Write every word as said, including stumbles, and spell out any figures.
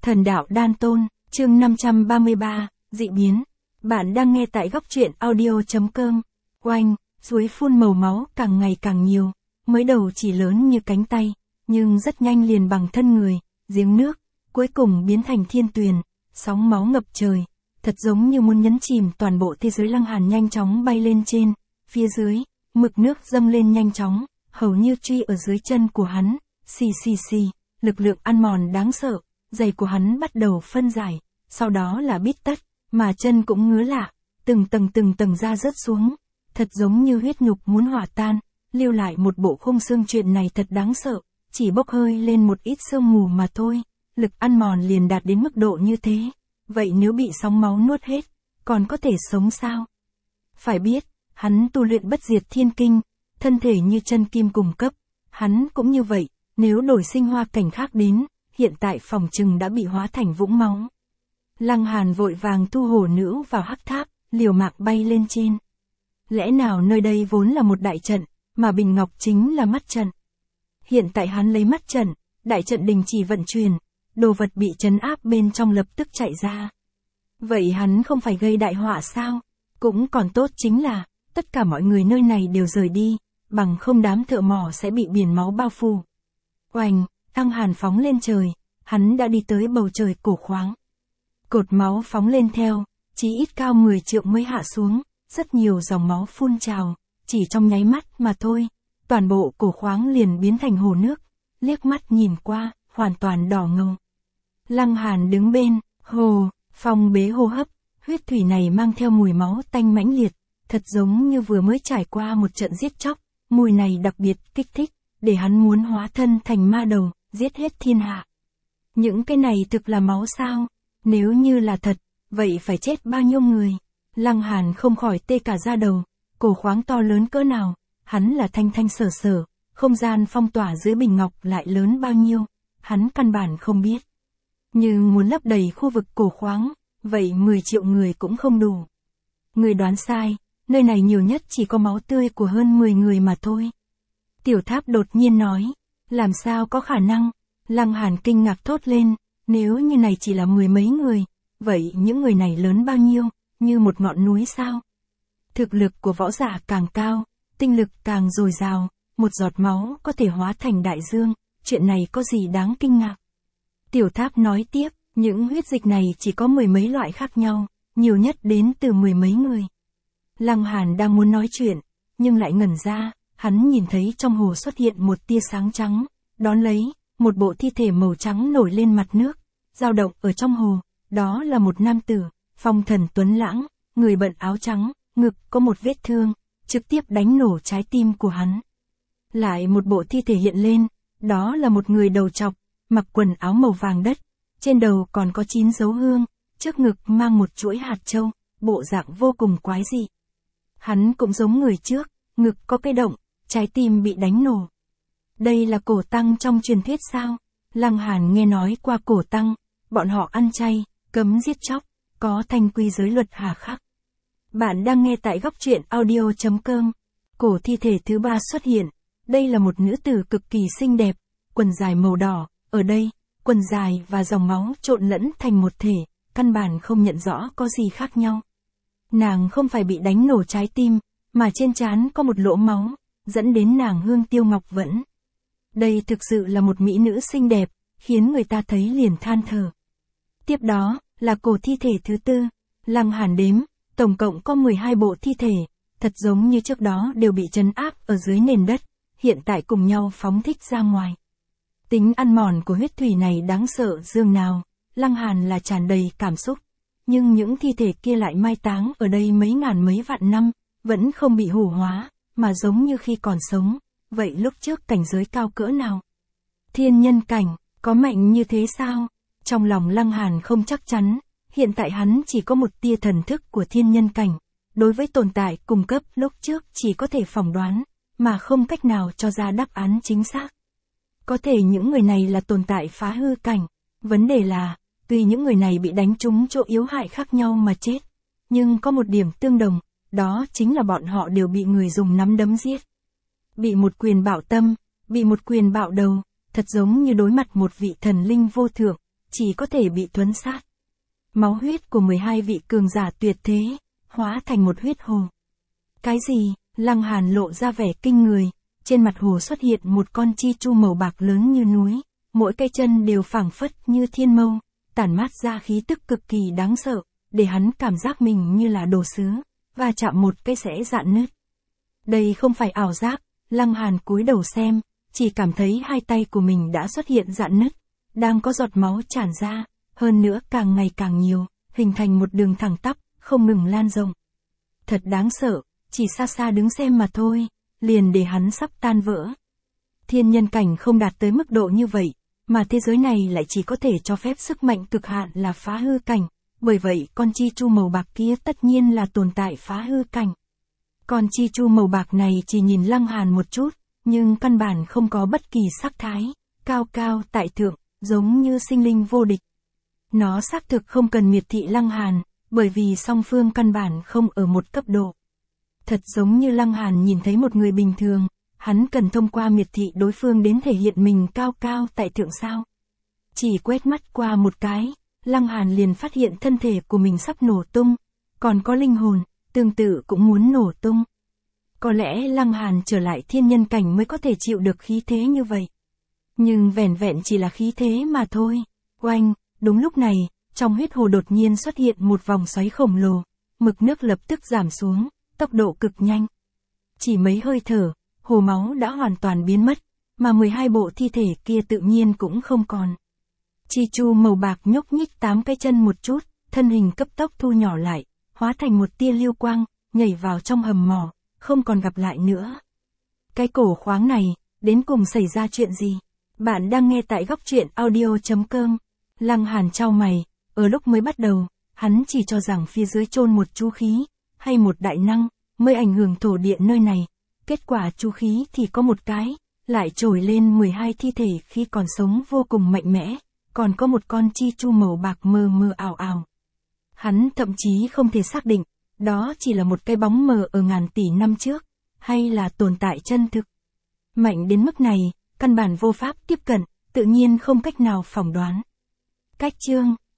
Thần đạo đan tôn, chương năm trăm ba mươi ba, dị biến. Bạn đang nghe tại góc truyện audio.com. Oanh, suối phun màu máu càng ngày càng nhiều, mới đầu chỉ lớn như cánh tay, nhưng rất nhanh liền bằng thân người, giếng nước, cuối cùng biến thành thiên tuyền, sóng máu ngập trời, thật giống như muốn nhấn chìm toàn bộ thế giới. Lăng Hàn nhanh chóng bay lên trên, phía dưới, mực nước dâng lên nhanh chóng, hầu như truy ở dưới chân của hắn, xì xì xì, lực lượng ăn mòn đáng sợ, giày của hắn bắt đầu phân giải, sau đó là bít tất, mà chân cũng ngứa lạ, từng tầng từng tầng da rớt xuống, thật giống như huyết nhục muốn hòa tan, lưu lại một bộ khung xương. Chuyện này thật đáng sợ, chỉ bốc hơi lên một ít sương mù mà thôi, lực ăn mòn liền đạt đến mức độ như thế, vậy nếu bị sóng máu nuốt hết, còn có thể sống sao? Phải biết, hắn tu luyện bất diệt thiên kinh, thân thể như chân kim cùng cấp, hắn cũng như vậy, nếu đổi sinh hoa cảnh khác đến, hiện tại phòng trừng đã bị hóa thành vũng máu. Lăng Hàn vội vàng thu hổ nữ vào hắc tháp, liều mạng bay lên trên. Lẽ nào nơi đây vốn là một đại trận, mà bình ngọc chính là mắt trận. Hiện tại hắn lấy mắt trận, đại trận đình chỉ vận chuyển, đồ vật bị trấn áp bên trong lập tức chạy ra. Vậy hắn không phải gây đại họa sao? Cũng còn tốt chính là, tất cả mọi người nơi này đều rời đi, bằng không đám thợ mỏ sẽ bị biển máu bao phủ. Oanh, Lăng Hàn phóng lên trời, hắn đã đi tới bầu trời cổ khoáng. Cột máu phóng lên theo, chỉ ít cao mười trượng mới hạ xuống, rất nhiều dòng máu phun trào, chỉ trong nháy mắt mà thôi, toàn bộ cổ khoáng liền biến thành hồ nước, liếc mắt nhìn qua, hoàn toàn đỏ ngầu. Lăng Hàn đứng bên, hồ, phong bế hô hấp, huyết thủy này mang theo mùi máu tanh mãnh liệt, thật giống như vừa mới trải qua một trận giết chóc, mùi này đặc biệt kích thích, để hắn muốn hóa thân thành ma đầu, giết hết thiên hạ. Những cái này thực là máu sao? Nếu như là thật, vậy phải chết bao nhiêu người? Lăng Hàn không khỏi tê cả da đầu, cổ khoáng to lớn cỡ nào, hắn là thanh thanh sở sở, không gian phong tỏa dưới bình ngọc lại lớn bao nhiêu, hắn căn bản không biết. Nhưng muốn lấp đầy khu vực cổ khoáng, vậy mười triệu người cũng không đủ. Người đoán sai, nơi này nhiều nhất chỉ có máu tươi của hơn mười người mà thôi. Tiểu Tháp đột nhiên nói, làm sao có khả năng? Lăng Hàn kinh ngạc thốt lên, nếu như này chỉ là mười mấy người, vậy những người này lớn bao nhiêu, như một ngọn núi sao? Thực lực của võ giả càng cao, tinh lực càng dồi dào, một giọt máu có thể hóa thành đại dương, chuyện này có gì đáng kinh ngạc? Tiểu Tháp nói tiếp, những huyết dịch này chỉ có mười mấy loại khác nhau, nhiều nhất đến từ mười mấy người. Lăng Hàn đang muốn nói chuyện, nhưng lại ngẩn ra, hắn nhìn thấy trong hồ xuất hiện một tia sáng trắng, đón lấy, một bộ thi thể màu trắng nổi lên mặt nước, dao động ở trong hồ, đó là một nam tử, phong thần tuấn lãng, người bận áo trắng, ngực có một vết thương, trực tiếp đánh nổ trái tim của hắn. Lại một bộ thi thể hiện lên, đó là một người đầu trọc, mặc quần áo màu vàng đất, trên đầu còn có chín dấu hương, trước ngực mang một chuỗi hạt châu, bộ dạng vô cùng quái dị. Hắn cũng giống người trước, ngực có cái động, trái tim bị đánh nổ. Đây là cổ tăng trong truyền thuyết sao? Lăng Hàn nghe nói qua cổ tăng, bọn họ ăn chay, cấm giết chóc, có thanh quy giới luật hà khắc. Bạn đang nghe tại góc truyện audio.com. Cổ thi thể thứ ba xuất hiện, đây là một nữ tử cực kỳ xinh đẹp, quần dài màu đỏ, ở đây, quần dài và dòng máu trộn lẫn thành một thể, căn bản không nhận rõ có gì khác nhau. Nàng không phải bị đánh nổ trái tim, mà trên trán có một lỗ máu, dẫn đến nàng hương tiêu ngọc vẫn. Đây thực sự là một mỹ nữ xinh đẹp, khiến người ta thấy liền than thở. Tiếp đó, là cổ thi thể thứ tư, Lăng Hàn đếm, tổng cộng có mười hai bộ thi thể, thật giống như trước đó đều bị trấn áp ở dưới nền đất, hiện tại cùng nhau phóng thích ra ngoài. Tính ăn mòn của huyết thủy này đáng sợ dường nào, Lăng Hàn là tràn đầy cảm xúc, nhưng những thi thể kia lại mai táng ở đây mấy ngàn mấy vạn năm, vẫn không bị hủ hóa, mà giống như khi còn sống. Vậy lúc trước cảnh giới cao cỡ nào? Thiên nhân cảnh, có mạnh như thế sao? Trong lòng Lăng Hàn không chắc chắn, hiện tại hắn chỉ có một tia thần thức của thiên nhân cảnh, đối với tồn tại cùng cấp lúc trước chỉ có thể phỏng đoán, mà không cách nào cho ra đáp án chính xác. Có thể những người này là tồn tại phá hư cảnh, vấn đề là, tuy những người này bị đánh trúng chỗ yếu hại khác nhau mà chết, nhưng có một điểm tương đồng, đó chính là bọn họ đều bị người dùng nắm đấm giết. Bị một quyền bạo tâm, bị một quyền bạo đầu, thật giống như đối mặt một vị thần linh vô thượng, chỉ có thể bị thuấn sát. Máu huyết của mười hai vị cường giả tuyệt thế, hóa thành một huyết hồ. Cái gì? Lăng Hàn lộ ra vẻ kinh người, trên mặt hồ xuất hiện một con chi chu màu bạc lớn như núi, mỗi cây chân đều phảng phất như thiên mâu, tản mát ra khí tức cực kỳ đáng sợ, để hắn cảm giác mình như là đồ sứ, và chạm một cái sẽ rạn nứt. Đây không phải ảo giác, Lăng Hàn cúi đầu xem, chỉ cảm thấy hai tay của mình đã xuất hiện rạn nứt, đang có giọt máu tràn ra, hơn nữa càng ngày càng nhiều, hình thành một đường thẳng tắp, không ngừng lan rộng. Thật đáng sợ, chỉ xa xa đứng xem mà thôi, liền để hắn sắp tan vỡ. Thiên nhân cảnh không đạt tới mức độ như vậy, mà thế giới này lại chỉ có thể cho phép sức mạnh cực hạn là phá hư cảnh, bởi vậy con chi chu màu bạc kia tất nhiên là tồn tại phá hư cảnh. Con chi chu màu bạc này chỉ nhìn Lăng Hàn một chút, nhưng căn bản không có bất kỳ sắc thái, cao cao tại thượng, giống như sinh linh vô địch. Nó xác thực không cần miệt thị Lăng Hàn, bởi vì song phương căn bản không ở một cấp độ. Thật giống như Lăng Hàn nhìn thấy một người bình thường, hắn cần thông qua miệt thị đối phương đến thể hiện mình cao cao tại thượng sao. Chỉ quét mắt qua một cái, Lăng Hàn liền phát hiện thân thể của mình sắp nổ tung, còn có linh hồn, tương tự cũng muốn nổ tung. Có lẽ Lăng Hàn trở lại thiên nhân cảnh mới có thể chịu được khí thế như vậy. Nhưng vẻn vẹn chỉ là khí thế mà thôi. Oanh, đúng lúc này, trong huyết hồ đột nhiên xuất hiện một vòng xoáy khổng lồ, mực nước lập tức giảm xuống, tốc độ cực nhanh. Chỉ mấy hơi thở, hồ máu đã hoàn toàn biến mất, mà mười hai bộ thi thể kia tự nhiên cũng không còn. Chi chu màu bạc nhúc nhích tám cái chân một chút, thân hình cấp tốc thu nhỏ lại, hóa thành một tia lưu quang, nhảy vào trong hầm mỏ, không còn gặp lại nữa. Cái cổ khoáng này, đến cùng xảy ra chuyện gì? Bạn đang nghe tại góc truyện audio chấm com. Lăng Hàn chau mày, ở lúc mới bắt đầu, hắn chỉ cho rằng phía dưới chôn một chu khí, hay một đại năng, mới ảnh hưởng thổ địa nơi này. Kết quả chu khí thì có một cái, lại trồi lên mười hai thi thể khi còn sống vô cùng mạnh mẽ, còn có một con chi chu màu bạc mờ mờ ảo ảo. Hắn thậm chí không thể xác định, đó chỉ là một cái bóng mờ ở ngàn tỷ năm trước, hay là tồn tại chân thực. Mạnh đến mức này, căn bản vô pháp tiếp cận, tự nhiên không cách nào phỏng đoán. Cách chương